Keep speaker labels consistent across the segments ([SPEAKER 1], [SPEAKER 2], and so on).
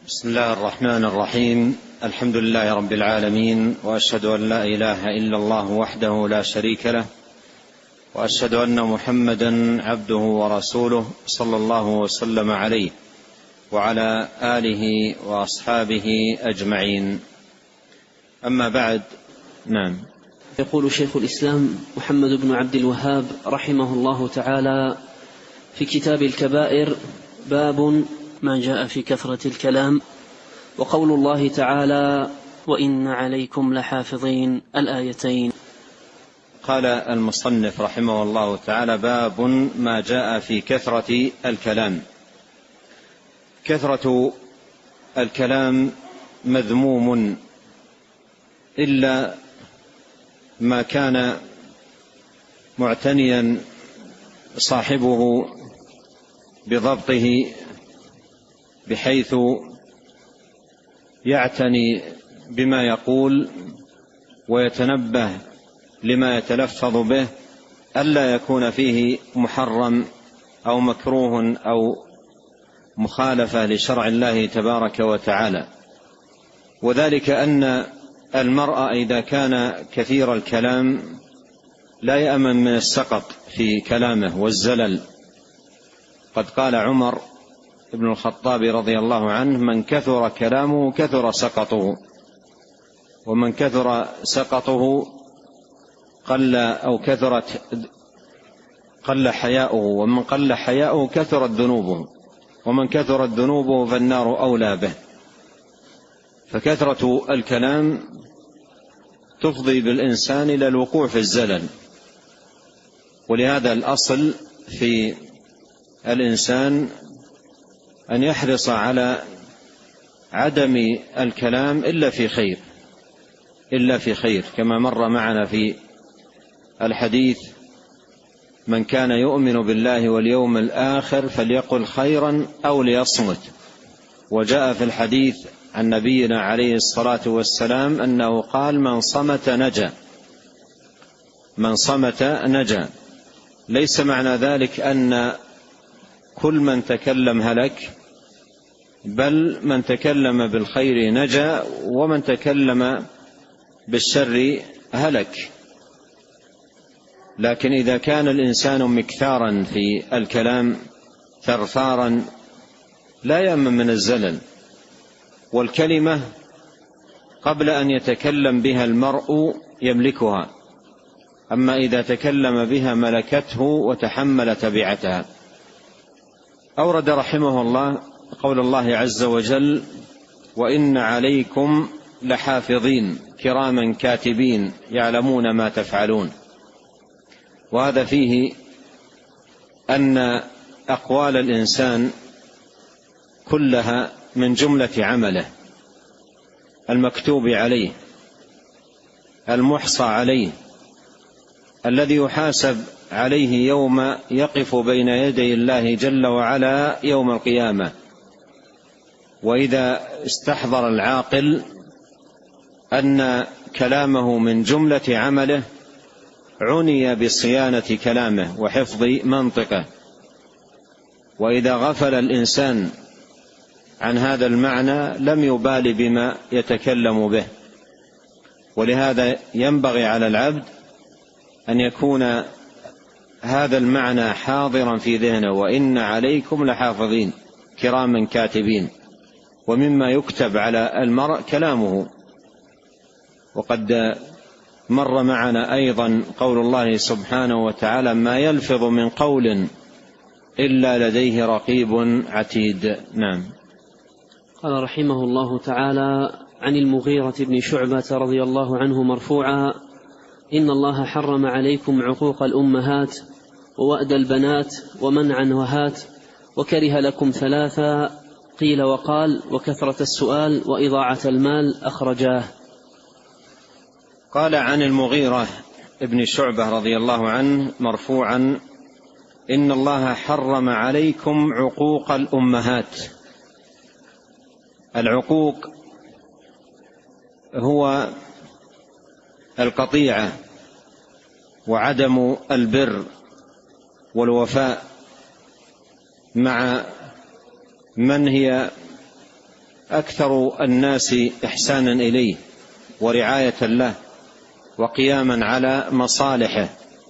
[SPEAKER 1] بسم الله الرحمن الرحيم. الحمد لله رب العالمين، وأشهد أن لا إله إلا الله وحده لا شريك له، وأشهد أن محمدا عبده ورسوله صلى الله وسلم عليه وعلى آله وأصحابه أجمعين. أما بعد. نعم.
[SPEAKER 2] يقول شيخ الإسلام محمد بن عبد الوهاب رحمه الله تعالى في كتاب الكبائر: باب ما جاء في كثرة الكلام، وقول الله تعالى: وإن عليكم لحافظين، الآيتين.
[SPEAKER 1] قال المصنف رحمه الله تعالى: باب ما جاء في كثرة الكلام. كثرة الكلام مذموم إلا ما كان معتنيا صاحبه بضبطه، بحيث يعتني بما يقول ويتنبه لما يتلفظ به، ألا يكون فيه محرم أو مكروه أو مخالفة لشرع الله تبارك وتعالى. وذلك أن المرء إذا كان كثير الكلام لا يأمن من السقط في كلامه والزلل. قد قال عمر ابن الخطاب رضي الله عنه: من كثر كلامه كثر سقطه، ومن كثر سقطه قل حياؤه، ومن قل حياؤه كثرت ذنوبه، ومن كثرت ذنوبه فالنار أولى به. فكثرة الكلام تفضي بالإنسان إلى الوقوع في الزلل. ولهذا الأصل في الإنسان أن يحرص على عدم الكلام إلا في خير، كما مر معنا في الحديث: من كان يؤمن بالله واليوم الآخر فليقل خيرا أو ليصمت. وجاء في الحديث عن نبينا عليه الصلاة والسلام أنه قال: من صمت نجا. ليس معنى ذلك أن كل من تكلم هلك، بل من تكلم بالخير نجا، ومن تكلم بالشر هلك. لكن إذا كان الإنسان مكثارا في الكلام ثرثارا لا يأمن من الزلل. والكلمة قبل أن يتكلم بها المرء يملكها، أما إذا تكلم بها ملكته وتحمل تبعتها. أورد رحمه الله قول الله عز وجل: وإن عليكم لحافظين كراما كاتبين يعلمون ما تفعلون. وهذا فيه أن أقوال الإنسان كلها من جملة عمله المكتوب عليه المحصى عليه، الذي يحاسب عليه يوم يقف بين يدي الله جل وعلا يوم القيامة. وإذا استحضر العاقل أن كلامه من جملة عمله عني بصيانة كلامه وحفظ منطقه. وإذا غفل الإنسان عن هذا المعنى لم يبال بما يتكلم به. ولهذا ينبغي على العبد أن يكون هذا المعنى حاضرا في ذهنه: وإن عليكم لحافظين كراما كاتبين. ومما يكتب على المرء كلامه. وقد مر معنا أيضا قول الله سبحانه وتعالى: ما يلفظ من قول إلا لديه رقيب عتيد. نعم.
[SPEAKER 2] قال رحمه الله تعالى عن المغيرة بن شعبة رضي الله عنه مرفوعا: إن الله حرم عليكم عقوق الأمهات ووأد البنات ومنعا وهات، وكره لكم ثلاثا: قيل وقال، وكثرة السؤال، وإضاعة المال. أخرجاه.
[SPEAKER 1] قال عن المغيرة ابن شعبة رضي الله عنه مرفوعا: إن الله حرم عليكم عقوق الأمهات. العقوق هو القطيعة وعدم البر والوفاء مع من هي أكثر الناس إحسانا إليه ورعاية له وقياما على مصالحه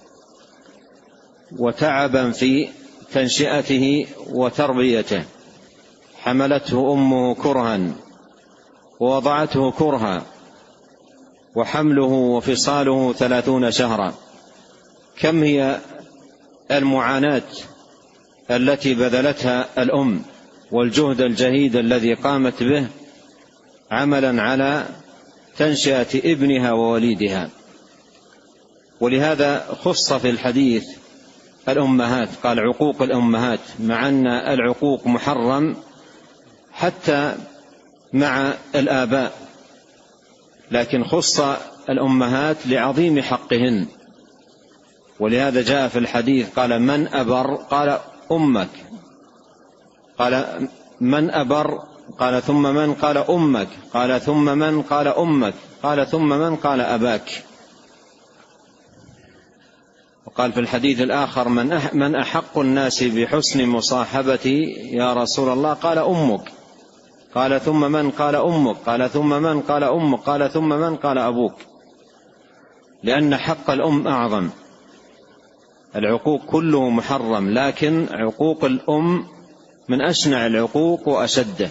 [SPEAKER 1] وتعبا في تنشئته وتربيته. حملته أمه كرها ووضعته كرها، وحمله وفصاله 30 شهرا. كم هي المعاناة التي بذلتها الأم والجهد الجهيد الذي قامت به عملا على تنشئة ابنها ووليدها. ولهذا خص في الحديث الأمهات، قال عقوق الأمهات، مع أن العقوق محرم حتى مع الآباء، لكن خص الأمهات لعظيم حقهن. ولهذا جاء في الحديث قال من أبر؟ قال أمك. قال من أبر؟ قال ثم من؟ قال أمك. قال ثم من؟ قال أمك. قال ثم من؟ قال أباك. وقال في الحديث الآخر من أحق الناس بحسن مصاحبتي يا رسول الله؟ قال أمك. قال ثم من؟ قال أمك. قال ثم من؟ قال أمك. قال ثم من؟ قال أبوك. لأن حق الأم أعظم. العقوق كله محرم، لكن عقوق الأم من أشنع العقوق وأشده.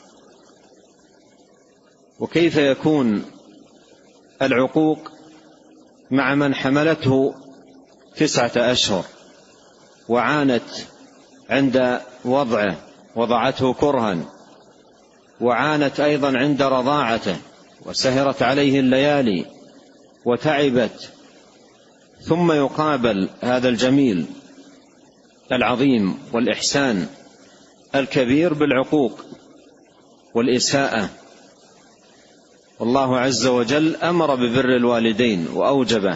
[SPEAKER 1] وكيف يكون العقوق مع من حملته 9 أشهر وعانت عند وضعه، وضعته كرها، وعانت أيضا عند رضاعته، وسهرت عليه الليالي وتعبت، ثم يقابل هذا الجميل العظيم والإحسان الكبير بالعقوق والإساءة. والله عز وجل أمر ببر الوالدين وأوجبه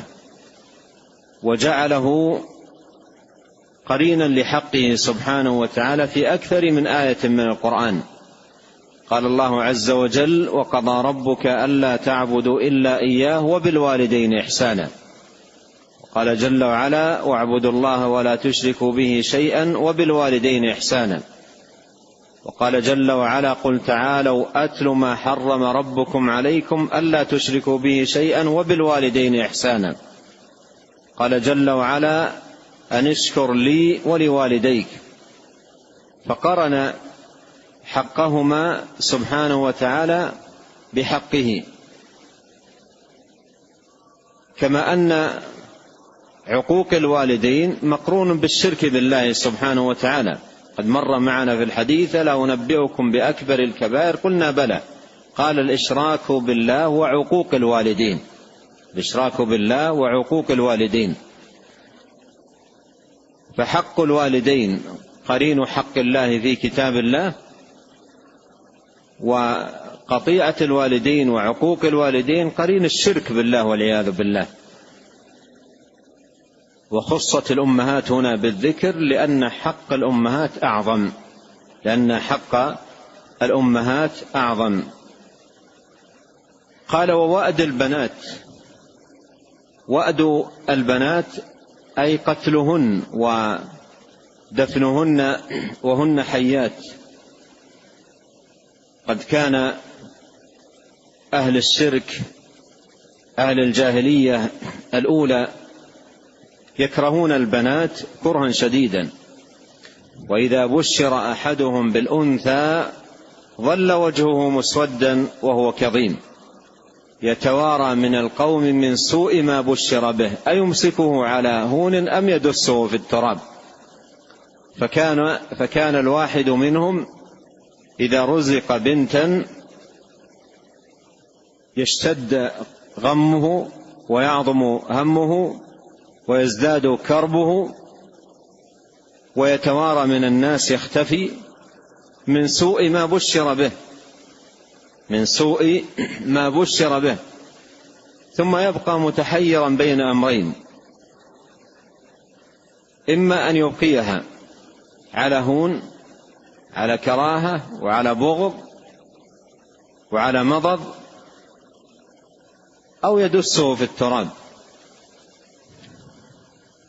[SPEAKER 1] وجعله قرينا لحقه سبحانه وتعالى في أكثر من آية من القرآن. قال الله عز وجل وقضى ربك ألا تعبدوا إلا إياه وبالوالدين إحسانا. قال جل وعلا واعبدوا الله ولا تشركوا به شيئا وبالوالدين إحسانا. وقال جل وعلا قل تعالوا أتل ما حرم ربكم عليكم ألا تشركوا به شيئا وبالوالدين إحسانا. قال جل وعلا أن اشكر لي ولوالديك، فقرن حقهما سبحانه وتعالى بحقه. كما أن عقوق الوالدين مقرون بالشرك بالله سبحانه وتعالى. قد مر معنا في الحديث لا أنبئكم بأكبر الكبائر؟ قلنا بلى. قال الإشراك بالله وعقوق الوالدين. الإشراك بالله وعقوق الوالدين. فحق الوالدين قرين حق الله في كتاب الله، وقطيعة الوالدين وعقوق الوالدين قرين الشرك بالله والعياذ بالله. وخصت الأمهات هنا بالذكر لأن حق الأمهات أعظم، لأن حق الأمهات أعظم. قال ووأد البنات. وأد البنات أي قتلهن ودفنهن وهن حيات. قد كان أهل الشرك أهل الجاهلية الأولى يكرهون البنات كرها شديدا، وإذا بشر أحدهم بالأنثى ظل وجهه مسودا وهو كظيم يتوارى من القوم من سوء ما بشر به أيمسكه على هون أم يدسه في التراب. فكان الواحد منهم إذا رزق بنتا يشتد غمه ويعظم همه ويزداد كربه ويتوارى من الناس، يختفي من سوء ما بشر به، من سوء ما بشر به، ثم يبقى متحيرا بين أمرين: إما أن يبقيها على هون، على كراهة وعلى بغض وعلى مضض، أو يدسه في التراب.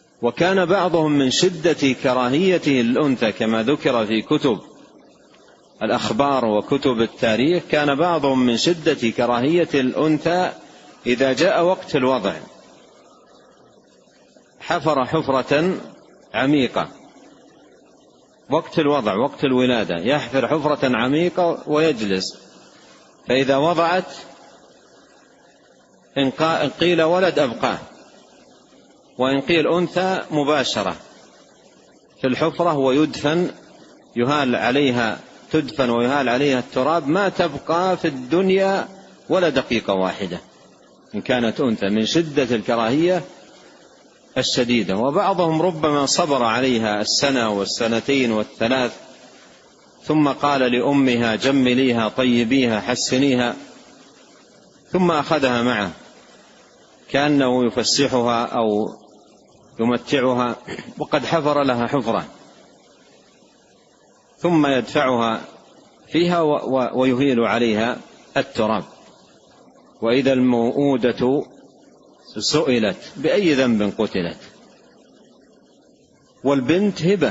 [SPEAKER 1] وكان بعضهم من شدة كراهيته الأنثى كما ذكر في كتب الأخبار وكتب التاريخ كان بعضهم من شدة كراهية الأنثى إذا جاء وقت الوضع حفر حفرة عميقة، وقت الوضع وقت الولادة يحفر حفرة عميقة ويجلس، فإذا وضعت إن قيل ولد أبقاه، وإن قيل أنثى مباشرة في الحفرة ويدفن، يهال عليها، تدفن ويهال عليها التراب، ما تبقى في الدنيا ولا دقيقة واحدة إن كانت أنثى، من شدة الكراهية الشديدة. وبعضهم ربما صبر عليها السنة والسنتين والثلاث، ثم قال لأمها جمليها طيبيها حسنيها، ثم أخذها معه كأنه يفسحها أو يمتعها وقد حفر لها حفرة، ثم يدفعها فيها ويهيل عليها التراب. وإذا الموءودة سئلت بأي ذنب قتلت. والبنت هبة،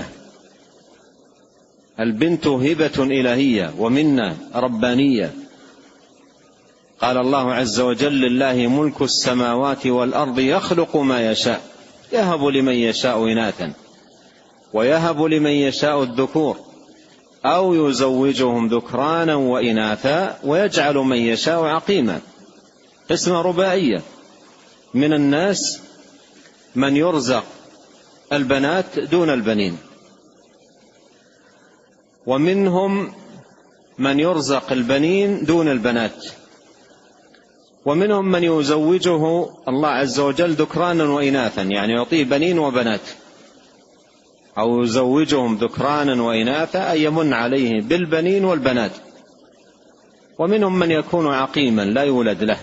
[SPEAKER 1] البنت هبة إلهية ومنة ربانية. قال الله عز وجل: لله ملك السماوات والأرض يخلق ما يشاء يهب لمن يشاء إناثا ويهب لمن يشاء الذكور أو يزوجهم ذكرانا وإناثا ويجعل من يشاء عقيما. قسمة رباعية: من الناس من يرزق البنات دون البنين، ومنهم من يرزق البنين دون البنات، ومنهم من يزوجه الله عز وجل ذكرانا وإناثا، يعني يعطيه بنين وبنات، أو يزوجهم ذكرانا وإناثا أي يمن عليه بالبنين والبنات. ومنهم من يكون عقيما لا يولد له.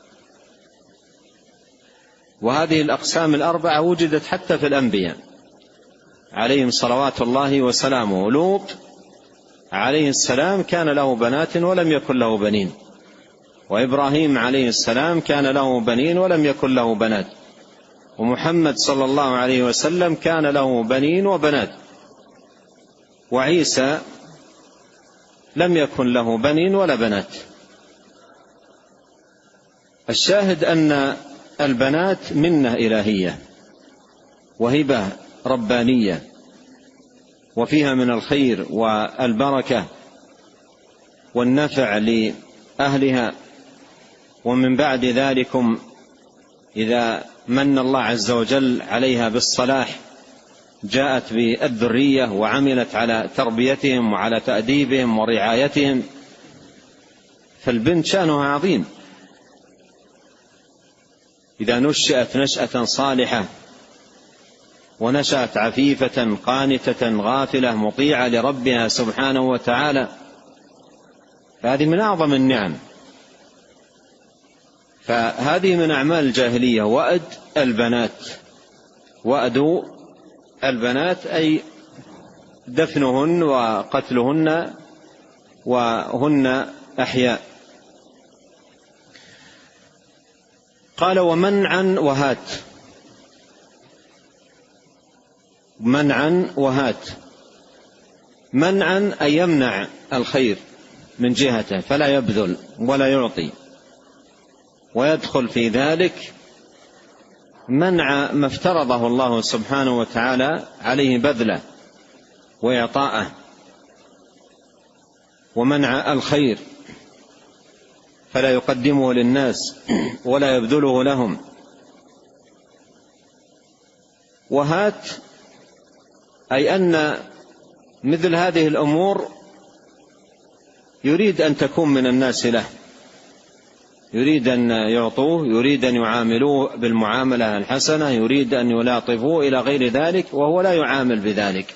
[SPEAKER 1] وهذه الأقسام الأربعة وجدت حتى في الأنبياء عليهم صلوات الله وسلامه. لوط عليه السلام كان له بنات ولم يكن له بنين، وإبراهيم عليه السلام كان له بنين ولم يكن له بنات، ومحمد صلى الله عليه وسلم كان له بنين وبنات، وعيسى لم يكن له بنين ولا بنات. الشاهد أن البنات منة إلهية وهبة ربانية، وفيها من الخير والبركة والنفع لأهلها. ومن بعد ذلكم إذا من الله عز وجل عليها بالصلاح جاءت بالذرية وعملت على تربيتهم وعلى تأديبهم ورعايتهم، فالبنت شأنها عظيم إذا نشأت نشأة صالحة ونشأت عفيفة قانتة غافلة مطيعة لربها سبحانه وتعالى، فهذه من أعظم النعم. فهذه من أعمال الجاهلية وأد البنات، وأد البنات أي دفنهن وقتلهن وهن أحياء. قال: ومنعا وهات. منعا وهات: منعا أي يمنع الخير من جهته فلا يبذل ولا يعطي، ويدخل في ذلك منع ما افترضه الله سبحانه وتعالى عليه بذله وإعطاءه، ومنع الخير فلا يقدمه للناس ولا يبذله لهم. وهات أي أن مثل هذه الأمور يريد أن تكون من الناس له، يريد أن يعطوه، يريد أن يعاملوه بالمعاملة الحسنة، يريد أن يلاطفوه إلى غير ذلك، وهو لا يعامل بذلك،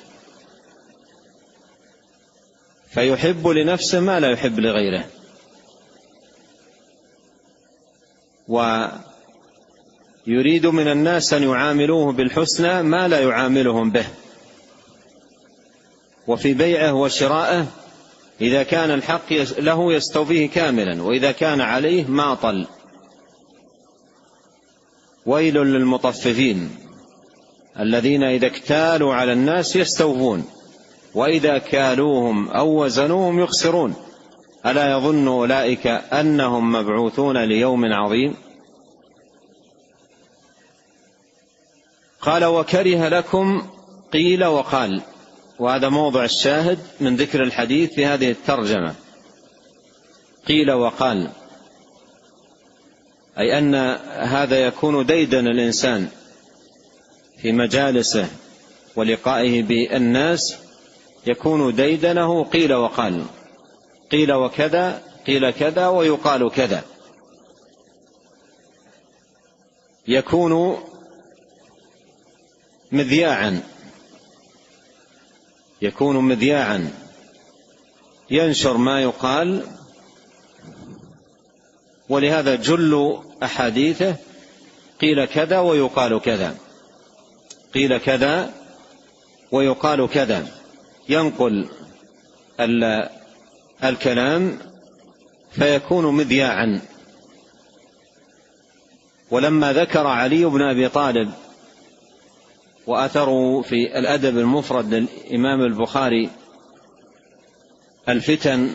[SPEAKER 1] فيحب لنفسه ما لا يحب لغيره، ويريد من الناس أن يعاملوه بالحسنى ما لا يعاملهم به. وفي بيعه وشرائه إذا كان الحق له يستوفيه كاملا، وإذا كان عليه ماطل. ويل للمطففين الذين إذا اكتالوا على الناس يستوفون وإذا كالوهم أو وزنوهم يخسرون ألا يظن أولئك أنهم مبعوثون ليوم عظيم. قال وكره لكم قيل وقال، وهذا موضع الشاهد من ذكر الحديث في هذه الترجمة. قيل وقال أي أن هذا يكون ديدن الإنسان في مجالسه ولقائه بالناس، يكون ديدنه قيل وقال، قيل وكذا، قيل كذا ويقال كذا. يكون مذياعا، يكون مذياعا ينشر ما يقال، ولهذا جل أحاديثه قيل كذا ويقال كذا، قيل كذا ويقال كذا، ينقل الكلام فيكون مذياعا. ولما ذكر علي بن أبي طالب وأثره في الأدب المفرد للإمام البخاري الفتن،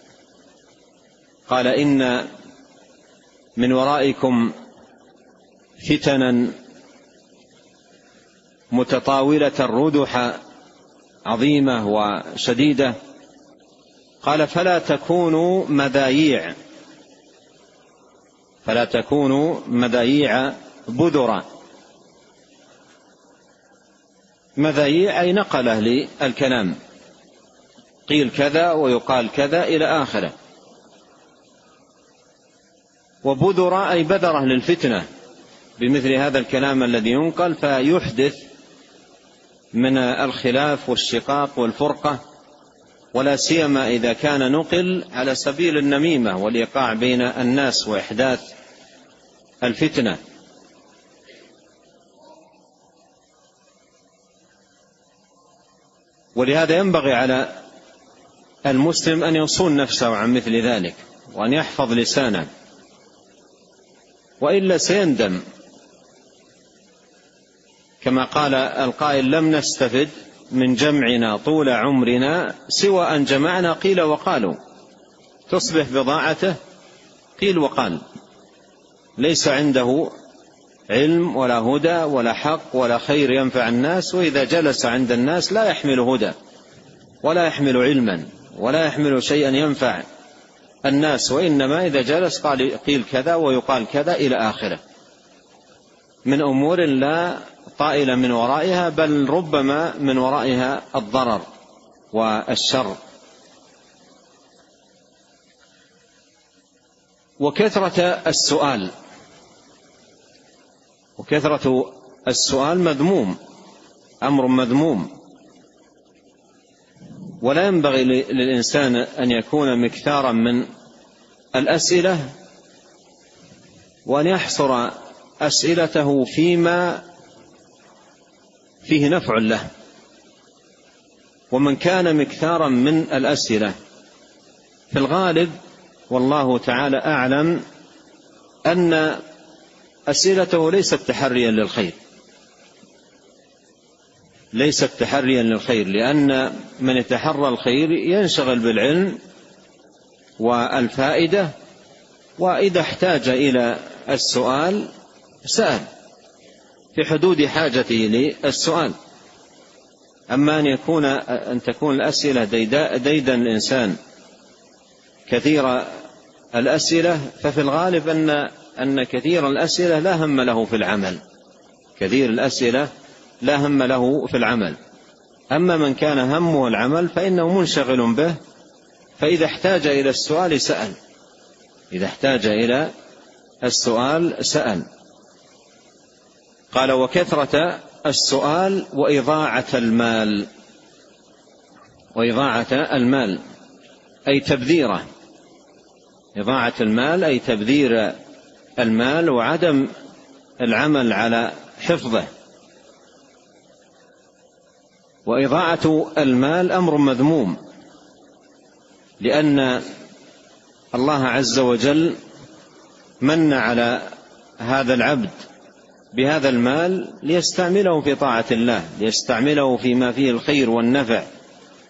[SPEAKER 1] قال إن من ورائكم فتنا متطاولة ردح عظيمة وشديدة، قال فلا تكونوا مذايع، فلا تكونوا مذايع بذرا. مذايع أي نقله للكلام، قيل كذا ويقال كذا إلى آخره. وبذرة أي بذرة للفتنة بمثل هذا الكلام الذي ينقل، فيحدث من الخلاف والشقاق والفرقة، ولا سيما إذا كان نقل على سبيل النميمة والإيقاع بين الناس وإحداث الفتنة. ولهذا ينبغي على المسلم أن يصون نفسه عن مثل ذلك، وأن يحفظ لسانه، وإلا سيندم، كما قال القائل لم نستفد من جمعنا طول عمرنا سوى أن جمعنا قيل وقالوا. تصبح بضاعته قيل وقال، ليس عنده علم ولا هدى ولا حق ولا خير ينفع الناس، وإذا جلس عند الناس لا يحمل هدى ولا يحمل علما ولا يحمل شيئا ينفع الناس، وإنما إذا جلس قيل كذا ويقال كذا إلى آخره، من أمور لا طائل من ورائها، بل ربما من ورائها الضرر والشر. وكثرة السؤال، وكثرة السؤال مذموم، أمر مذموم، ولا ينبغي للإنسان أن يكون مكثارا من الأسئلة، وأن يحصر أسئلته فيما فيه نفع له. ومن كان مكثارا من الأسئلة في الغالب والله تعالى أعلم أن أسئلته ليست تحريا للخير، ليست تحريا للخير، لأن من يتحرى الخير ينشغل بالعلم والفائدة، وإذا احتاج إلى السؤال سأل في حدود حاجته للسؤال. أما أن تكون الأسئلة ديدا الإنسان كثير الأسئلة، ففي الغالب أن كثير الأسئلة لا هم له في العمل، كثير الأسئلة لا هم له في العمل. أما من كان همه العمل فإنه منشغل به، فإذا احتاج إلى السؤال سأل، إذا احتاج إلى السؤال سأل. قال وكثرة السؤال وإضاعة المال، وإضاعة المال أي تبذيره، إضاعة المال أي تبذير المال وعدم العمل على حفظه. وإضاعة المال أمر مذموم، لأن الله عز وجل من على هذا العبد بهذا المال ليستعمله في طاعة الله، ليستعمله فيما فيه الخير والنفع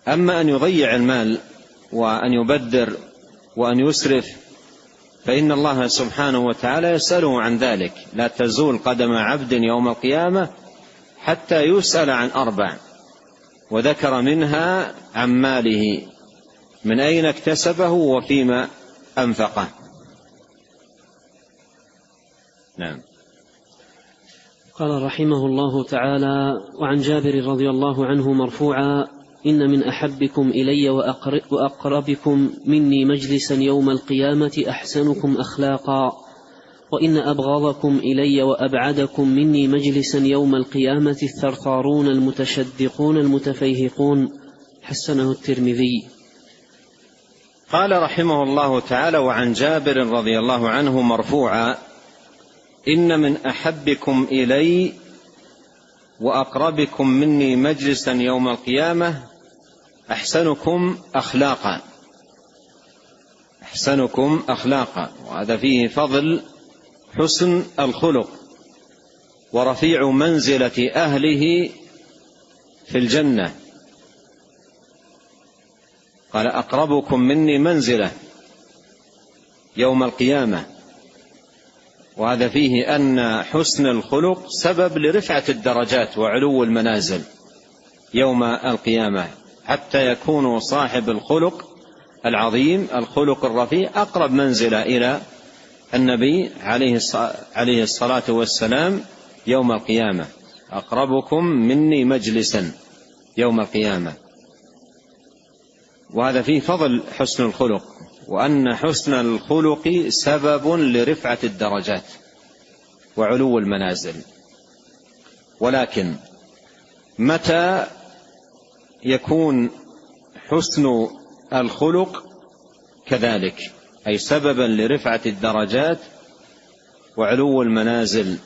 [SPEAKER 1] أما أن يضيع المال وأن يبذر وأن يسرف فإن الله سبحانه وتعالى يسأله عن ذلك. لا تزول قدم عبد يوم القيامة حتى يسأل عن 4، وذكر منها عن ماله من أين اكتسبه وفيما أنفقه. نعم.
[SPEAKER 2] قال رحمه الله تعالى: وعن جابر رضي الله عنه مرفوعا: إن من أحبكم إلي وأقربكم مني مجلسا يوم القيامة أحسنكم أخلاقا، وإن أبغضكم إلي وأبعدكم مني مجلسا يوم القيامة الثرثارون المتشدقون المتفيهقون. حسنه الترمذي.
[SPEAKER 1] قال رحمه الله تعالى: وعن جابر رضي الله عنه مرفوعا: إن من أحبكم إلي وأقربكم مني مجلسا يوم القيامة أحسنكم أخلاقا. أحسنكم أخلاقا، وهذا فيه فضل حسن الخلق ورفيع منزلة أهله في الجنة. قال: أقربكم مني منزلة يوم القيامة، وهذا فيه أن حسن الخلق سبب لرفعة الدرجات وعلو المنازل يوم القيامة، حتى يكون صاحب الخلق العظيم الخلق الرفيع أقرب منزلة إلى النبي عليه الصلاة والسلام يوم القيامة. أقربكم مني مجلسا يوم القيامة، وهذا فيه فضل حسن الخلق، وأن حسن الخلق سبب لرفعة الدرجات وعلو المنازل. ولكن متى يكون حسن الخلق كذلك، أي سببا لرفعة الدرجات وعلو المنازل؟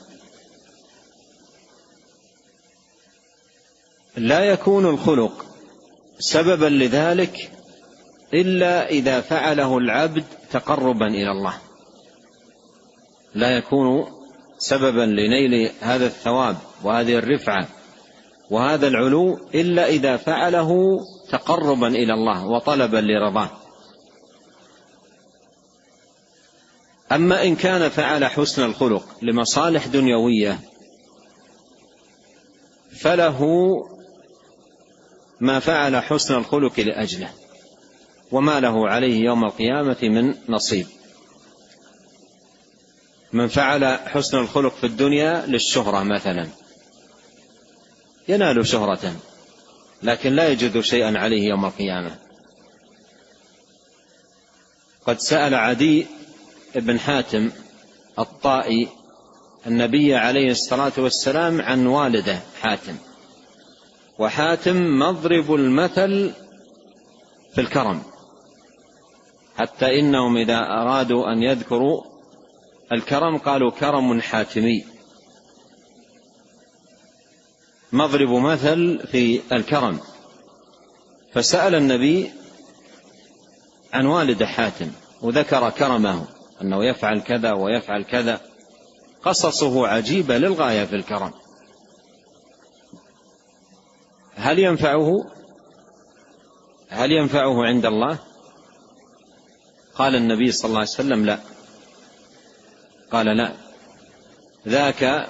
[SPEAKER 1] لا يكون الخلق سببا لذلك إلا إذا فعله العبد تقربا إلى الله. لا يكون سببا لنيل هذا الثواب وهذه الرفعة وهذا العلو إلا إذا فعله تقربا إلى الله وطلبا لرضاه. أما إن كان فعل حسن الخلق لمصالح دنيوية فله ما فعل حسن الخلق لأجله، وما له عليه يوم القيامة من نصيب. من فعل حسن الخلق في الدنيا للشهرة مثلا ينال شهرة لكن لا يجد شيئا عليه يوم القيامة. قد سأل عدي بن حاتم الطائي النبي عليه الصلاة والسلام عن والده حاتم، وحاتم مضرب المثل في الكرم، حتى إنهم إذا أرادوا أن يذكروا الكرم قالوا كرم حاتمي، مضرب مثل في الكرم. فسأل النبي عن والد حاتم وذكر كرمه أنه يفعل كذا ويفعل كذا، قصصه عجيبة للغاية في الكرم. هل ينفعه عند الله؟ قال النبي صلى الله عليه وسلم: لا. قال: لا، ذاك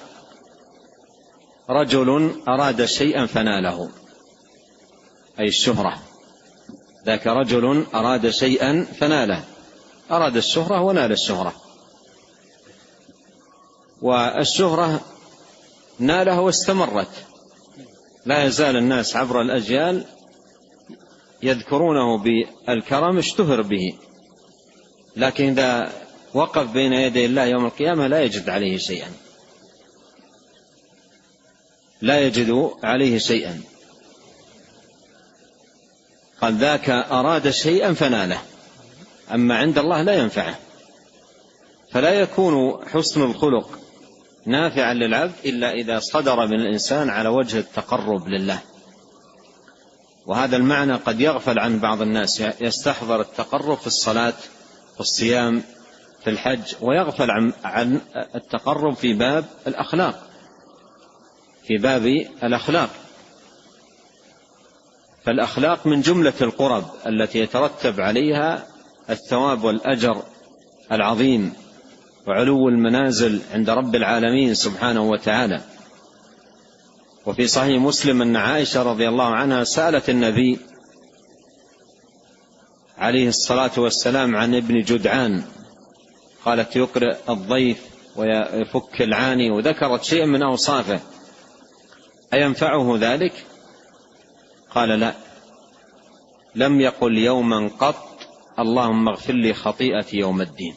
[SPEAKER 1] رجل أراد شيئا فناله، أي الشهرة. ذاك رجل أراد شيئا فناله، أراد الشهرة ونال الشهرة، والشهرة نالها واستمرت، لا يزال الناس عبر الأجيال يذكرونه بالكرم اشتهر به، لكن إذا وقف بين يدي الله يوم القيامة لا يجد عليه شيئا، لا يجد عليه شيئا. قال: ذاك أراد شيئا فناله، أما عند الله لا ينفعه. فلا يكون حسن الخلق نافعا للعبد إلا إذا صدر من الإنسان على وجه التقرب لله. وهذا المعنى قد يغفل عن بعض الناس، يستحضر التقرب في الصلاة في الصيام في الحج، ويغفل عن التقرب في باب الأخلاق، فالأخلاق من جملة القرب التي يترتب عليها الثواب والأجر العظيم وعلو المنازل عند رب العالمين سبحانه وتعالى. وفي صحيح مسلم أن عائشة رضي الله عنها سألت النبي عليه الصلاة والسلام عن ابن جدعان، قالت يقرئ الضيف ويفك العاني، وذكرت شيئا من أوصافه، أينفعه ذلك؟ قال لا، لم يقل يوما قط اللهم اغفر لي خطيئتي يوم الدين.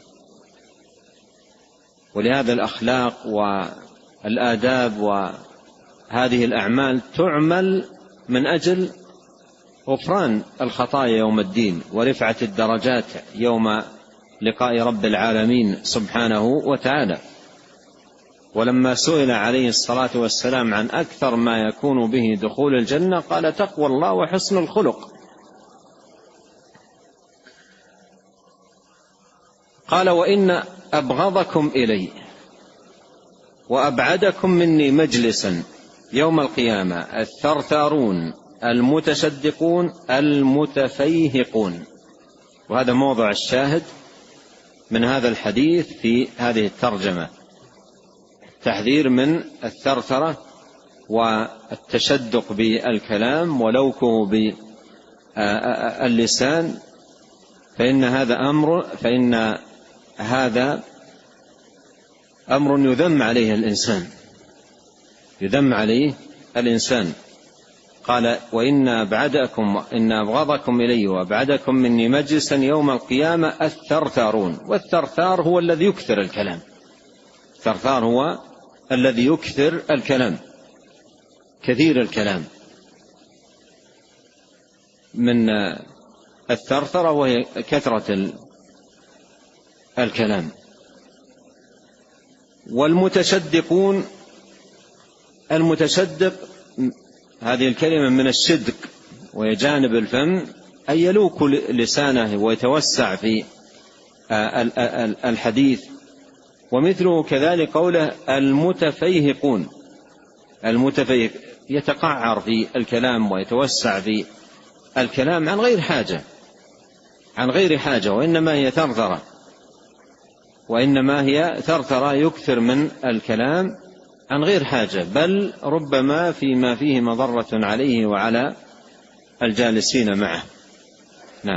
[SPEAKER 1] ولهذا الأخلاق والآداب وهذه الأعمال تعمل من أجل غفران الخطايا يوم الدين ورفعة الدرجات يوم لقاء رب العالمين سبحانه وتعالى. ولما سئل عليه الصلاة والسلام عن أكثر ما يكون به دخول الجنة قال تقوى الله وحسن الخلق. قال وإن أبغضكم إلي وأبعدكم مني مجلسا يوم القيامة الثرثارون المتشدقون المتفيهقون. وهذا موضع الشاهد من هذا الحديث في هذه الترجمة، تحذير من الثرثرة والتشدق بالكلام ولوكه باللسان، فإن هذا أمر يذم عليه الإنسان. قال وإن أبغضكم إلي وأبعدكم مني مجلسا يوم القيامة الثرثارون. والثرثار هو الذي يكثر الكلام، الثرثار هو الذي يكثر الكلام، كثير الكلام، من الثرثرة وهي كثرة الكلام. والمتشدقون، المتشدق هذه الكلمة من الشدق وهي جانب الفم، أي يلوك لسانه ويتوسع في الحديث. ومثله كذلك قوله المتفيهقون، المتفيهق يتقعر في الكلام ويتوسع في الكلام عن غير حاجة، وإنما هي ثرثرة يكثر من الكلام عن غير حاجة، بل ربما فيما فيه مضرة عليه وعلى الجالسين معه. نعم.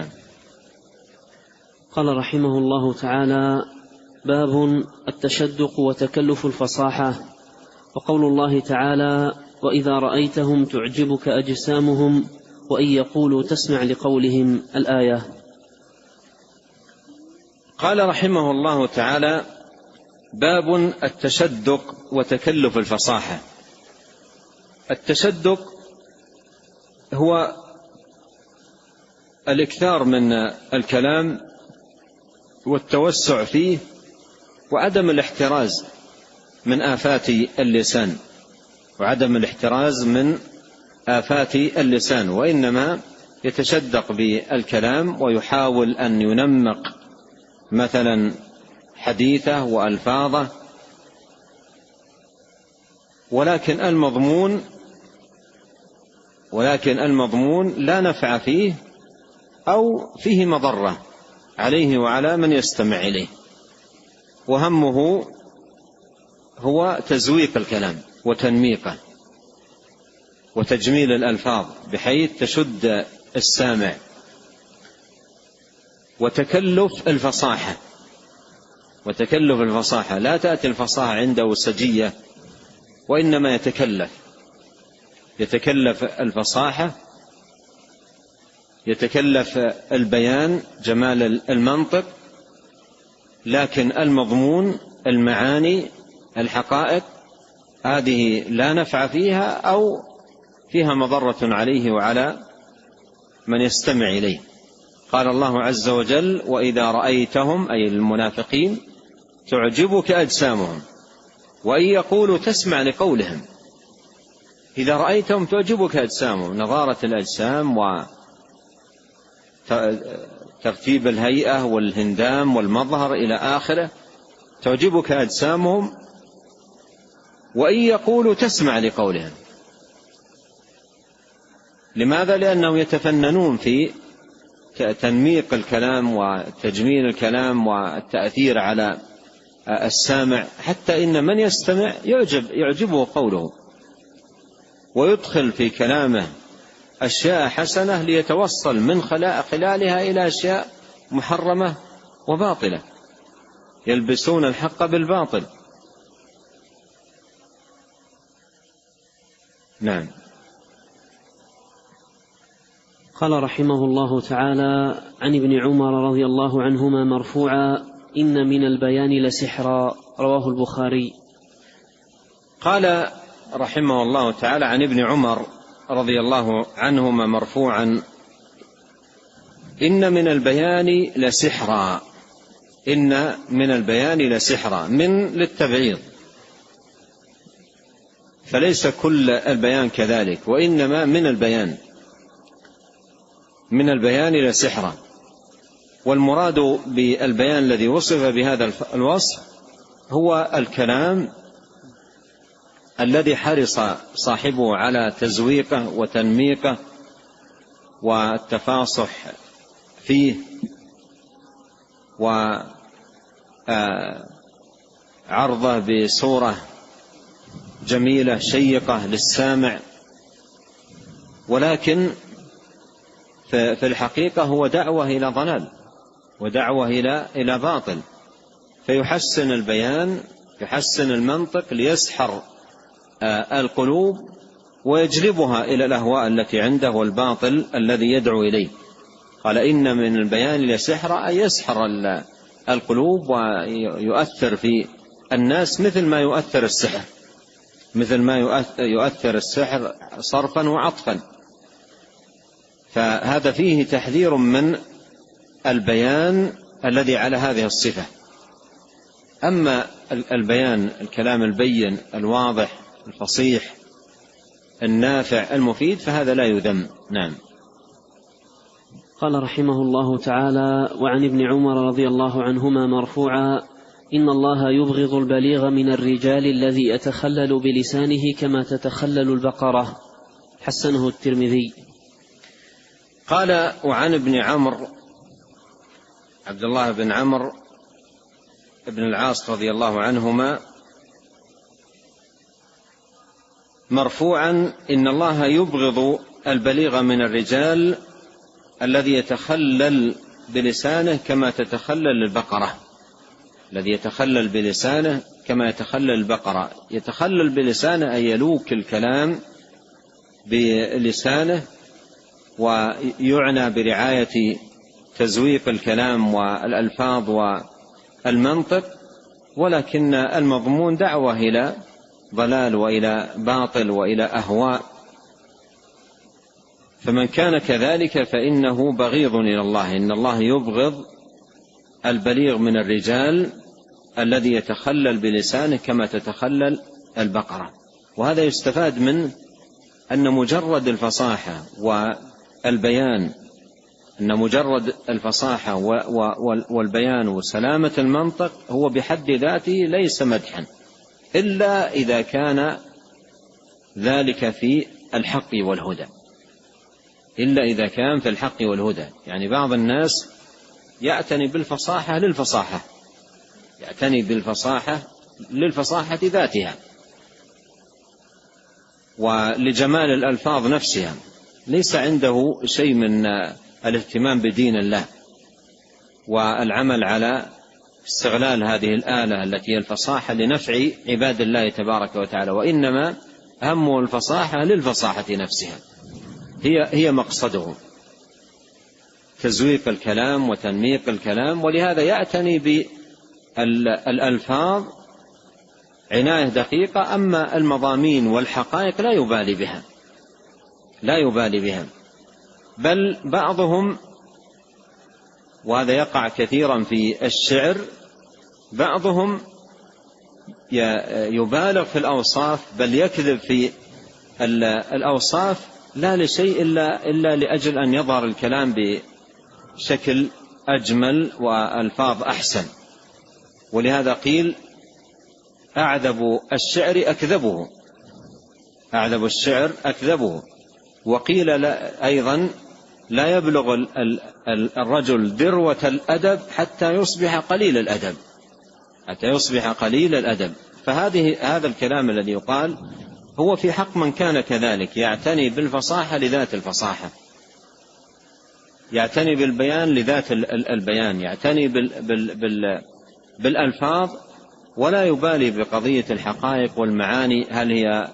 [SPEAKER 2] قال رحمه الله تعالى: باب التشدق وتكلف الفصاحة. وقول الله تعالى: وإذا رأيتهم تعجبك أجسامهم وإن يقولوا تسمع لقولهم، الآية.
[SPEAKER 1] قال رحمه الله تعالى: باب التشدق وتكلف الفصاحة. التشدق هو الإكثار من الكلام والتوسع فيه وعدم الاحتراز من آفات اللسان، وإنما يتشدق بالكلام ويحاول أن ينمق مثلا حديثه وألفاظه، ولكن المضمون لا نفع فيه أو فيه مضرة عليه وعلى من يستمع إليه، وهمه هو تزويق الكلام وتنميقه وتجميل الألفاظ بحيث تشد السامع. وتكلف الفصاحة لا تأتي الفصاحة عنده سجية، وإنما يتكلف الفصاحة، يتكلف البيان، جمال المنطق، لكن المضمون، المعاني، الحقائق، هذه لا نفع فيها أو فيها مضرة عليه وعلى من يستمع إليه. قال الله عز وجل: وإذا رأيتهم، أي المنافقين، تعجبك أجسامهم وإن يقولوا تسمع لقولهم. إذا رأيتهم تعجبك أجسامهم، نظارة الأجسام وترتيب الهيئة والهندام والمظهر إلى آخره، تعجبك أجسامهم وإن يقولوا تسمع لقولهم. لماذا؟ لأنهم يتفننون في تنميق الكلام وتجميل الكلام والتأثير على السامع، حتى إن من يستمع يعجبه قوله ويدخل في كلامه أشياء حسنة ليتوصل من خلالها إلى أشياء محرمة وباطلة، يلبسون الحق بالباطل. نعم.
[SPEAKER 2] قال رحمه الله تعالى: عن ابن عمر رضي الله عنهما مرفوعا: إن من البيان لسحرا. رواه البخاري.
[SPEAKER 1] قال رحمه الله تعالى: عن ابن عمر رضي الله عنهما مرفوعا: إن من البيان لسحرا. إن من البيان لسحرا، من للتبعيض، فليس كل البيان كذلك، وإنما من البيان لسحرا. والمراد بالبيان الذي وصف بهذا الوصف هو الكلام الذي حرص صاحبه على تزويقه وتنميقه والتفاصح فيه وعرضه بصورة جميلة شيقة للسامع، ولكن في الحقيقة هو دعوة إلى ضلال ودعوة إلى باطل، فيحسن البيان، يحسن المنطق ليسحر القلوب ويجلبها إلى الأهواء التي عنده والباطل الذي يدعو إليه. قال: إن من البيان لسحرا، أي يسحر القلوب ويؤثر في الناس مثل ما يؤثر السحر، مثل ما يؤثر السحر صرفا وعطفا. فهذا فيه تحذير من البيان الذي على هذه الصفة. أما البيان، الكلام البين الواضح الفصيح النافع المفيد، فهذا لا يذم. نعم.
[SPEAKER 2] قال رحمه الله تعالى: وعن ابن عمر رضي الله عنهما مرفوعا: إن الله يبغض البليغ من الرجال الذي يتخلل بلسانه كما تتخلل البقرة. حسنه الترمذي.
[SPEAKER 1] قال: وعن ابن عمرو، عبد الله بن عمرو بن العاص رضي الله عنهما مرفوعا: إن الله يبغض البليغ من الرجال الذي يتخلل بلسانه كما تتخلل البقرة. الذي يتخلل بلسانه كما يتخلل البقرة. يتخلل بلسانه أي يلوك الكلام بلسانه، ويعنى برعاية تزويق الكلام والألفاظ والمنطق، ولكن المضمون دعوة إلى ضلال وإلى باطل وإلى أهواء. فمن كان كذلك فإنه بغيض إلى الله. إن الله يبغض البليغ من الرجال الذي يتخلل بلسانه كما تتخلل البقرة. وهذا يستفاد منه أن مجرد الفصاحة والبيان، أن مجرد الفصاحة والبيان وسلامة المنطق هو بحد ذاته ليس مدحا، إلا إذا كان ذلك في الحق والهدى. إلا إذا كان في الحق والهدى. يعني بعض الناس يعتني بالفصاحة للفصاحة، يعتني بالفصاحة للفصاحة ذاتها ولجمال الألفاظ نفسها، ليس عنده شيء من الاهتمام بدين الله والعمل على استغلال هذه الآلة التي هي الفصاحة لنفع عباد الله تبارك وتعالى، وإنما همه الفصاحة للفصاحة نفسها، هي مقصده تزويق الكلام وتنميق الكلام. ولهذا يعتني بالألفاظ عناية دقيقة، أما المضامين والحقائق لا يبالي بها. بل بعضهم، وهذا يقع كثيرا في الشعر، بعضهم يبالغ في الأوصاف، بل يكذب في الأوصاف لا لشيء إلا لأجل أن يظهر الكلام بشكل أجمل وألفاظ أحسن. ولهذا قيل: أعذب الشعر أكذبه. أعذب الشعر أكذبه. وقيل أيضا لا يبلغ الرجل ذروة الأدب حتى يصبح قليل الأدب، حتى يصبح قليل الأدب. هذا الكلام الذي يقال هو في حق من كان كذلك، يعتني بالفصاحة لذات الفصاحة، يعتني بالبيان لذات البيان، يعتني بالألفاظ، ولا يبالي بقضية الحقائق والمعاني، هل هي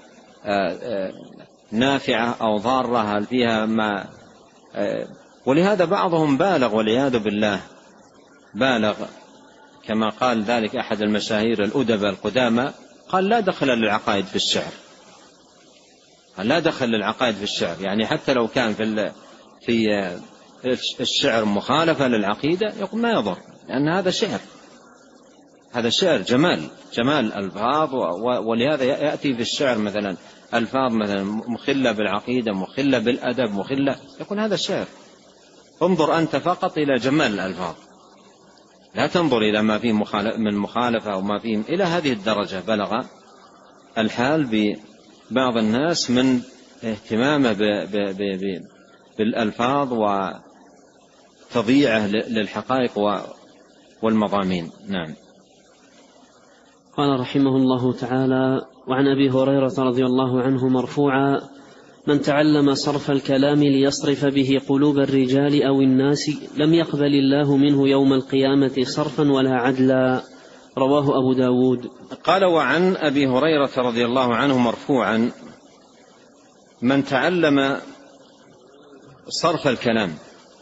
[SPEAKER 1] نافعة أو ضارة، هل فيها ما. ولهذا بعضهم بالغ والعياذ بالله، بالغ كما قال ذلك أحد المشاهير الأدباء القدامى، قال لا دخل للعقائد في الشعر، قال لا دخل للعقائد في الشعر، يعني حتى لو كان في الشعر مخالفة للعقيدة يقول ما يضر، لأن هذا شعر، هذا شعر جمال ألفاظ. ولهذا يأتي في الشعر مثلا ألفاظ مثلا مخلة بالعقيدة، مخلة بالأدب، مخلة، يقول هذا شعر. انظر أنت فقط إلى جمال الألفاظ، لا تنظر إلى ما فيه من مخالفة وما فيه. إلى هذه الدرجة بلغ الحال ببعض الناس من اهتمامه بالألفاظ وتضييعه للحقائق والمضامين. نعم.
[SPEAKER 2] قال رحمه الله تعالى: وعن أبي هريرة رضي الله عنه مرفوعا: من تعلم صرف الكلام ليصرف به قلوب الرجال أو الناس لم يقبل الله منه يوم القيامة صرفا ولا عدلا. رواه أبو داود.
[SPEAKER 1] قال: وعن أبي هريرة رضي الله عنه مرفوعا: من تعلم صرف الكلام،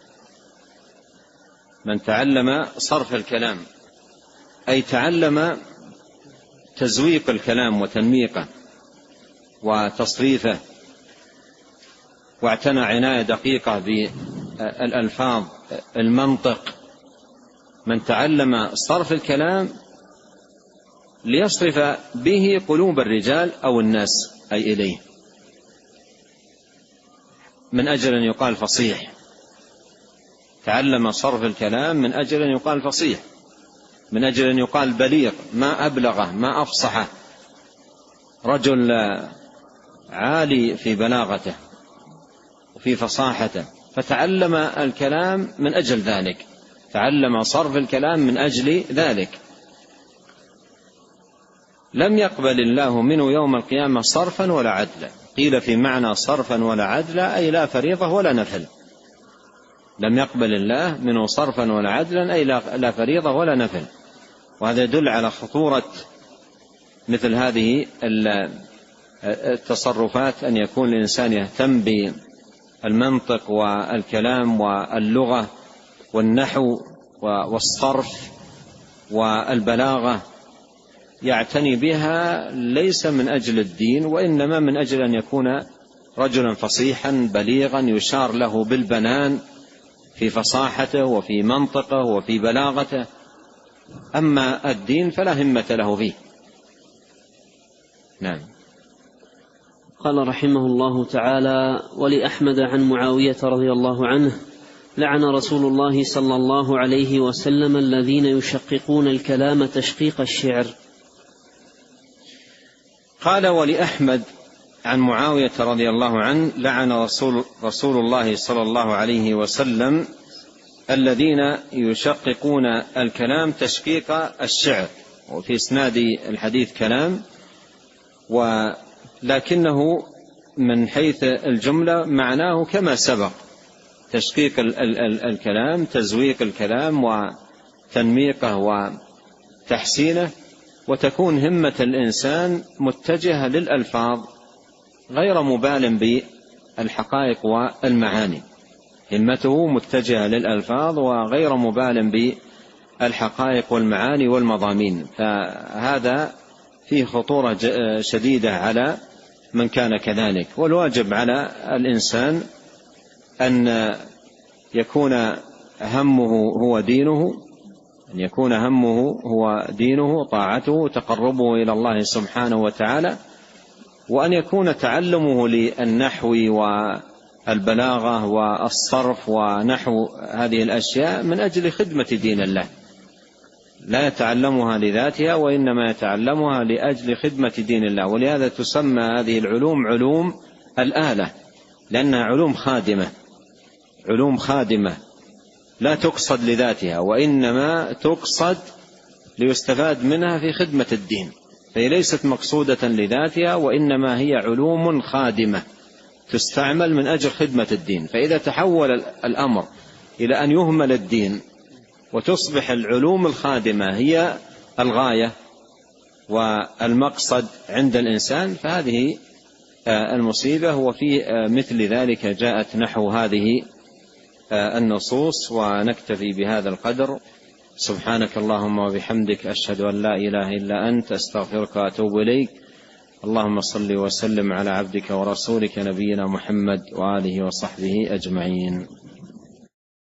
[SPEAKER 1] من تعلم صرف الكلام أي تعلم تزويق الكلام وتنميقه وتصريفه، واعتنى عناية دقيقة بالألفاظ، المنطق. من تعلم صرف الكلام ليصرف به قلوب الرجال أو الناس أي إليه، من أجل أن يقال فصيح. تعلم صرف الكلام من أجل أن يقال فصيح، من أجل أن يقال بليغ، ما أبلغه، ما أفصحه، رجل عالي في بلاغته وفي فصاحته، فتعلم الكلام من أجل ذلك، تعلم صرف الكلام من أجل ذلك. لم يقبل الله منه يوم القيامة صرفا ولا عدلا. قيل في معنى صرفا ولا عدلا أي لا فريضة ولا نفل. لم يقبل الله منه صرفا ولا عدلا أي لا فريضة ولا نفل. وهذا يدل على خطورة مثل هذه التصرفات، أن يكون الإنسان يهتم بالمنطق والكلام واللغة والنحو والصرف والبلاغة، يعتني بها ليس من أجل الدين، وإنما من أجل أن يكون رجلا فصيحا بليغا يشار له بالبنان في فصاحته وفي منطقه وفي بلاغته. أما الدين فلا همة له فيه. نعم.
[SPEAKER 2] قال رحمه الله تعالى: ولأحمد عن معاوية رضي الله عنه: لعن رسول الله صلى الله عليه وسلم الذين يشققون الكلام تشقيق الشعر.
[SPEAKER 1] قال: ولأحمد عن معاوية رضي الله عنه: لعن رسول الله صلى الله عليه وسلم الذين يشققون الكلام تشقيق الشعر. وفي إسناد الحديث كلام، ولكنه من حيث الجملة معناه كما سبق: تشقيق الكلام، تزويق الكلام وتنميقه وتحسينه، وتكون همة الإنسان متجهة للألفاظ غير مبال بالحقائق والمعاني، همته متجهة للألفاظ وغير مبال بالحقائق والمعاني والمضامين. فهذا فيه خطورة شديدة على من كان كذلك. والواجب على الإنسان أن يكون همه هو دينه، أن يكون همه هو دينه، طاعته، تقربه إلى الله سبحانه وتعالى، وأن يكون تعلمه للنحو والبلاغة والصرف ونحو هذه الأشياء من أجل خدمة دين الله، لا يتعلمها لذاتها، وإنما يتعلمها لأجل خدمة دين الله. ولهذا تسمى هذه العلوم علوم الآلة، لأنها علوم خادمة لا تقصد لذاتها، وإنما تقصد ليستفاد منها في خدمة الدين، فهي ليست مقصودة لذاتها، وإنما هي علوم خادمة تستعمل من أجل خدمة الدين. فإذا تحول الأمر إلى أن يهمل الدين وتصبح العلوم الخادمة هي الغاية والمقصد عند الإنسان، فهذه المصيبة. وفي مثل ذلك جاءت نحو هذه النصوص. ونكتفي بهذا القدر. سبحانك اللهم وبحمدك، أشهد أن لا إله إلا أنت، أستغفرك وأتوب إليك. اللهم صل وسلم على عبدك ورسولك نبينا محمد وآله وصحبه أجمعين.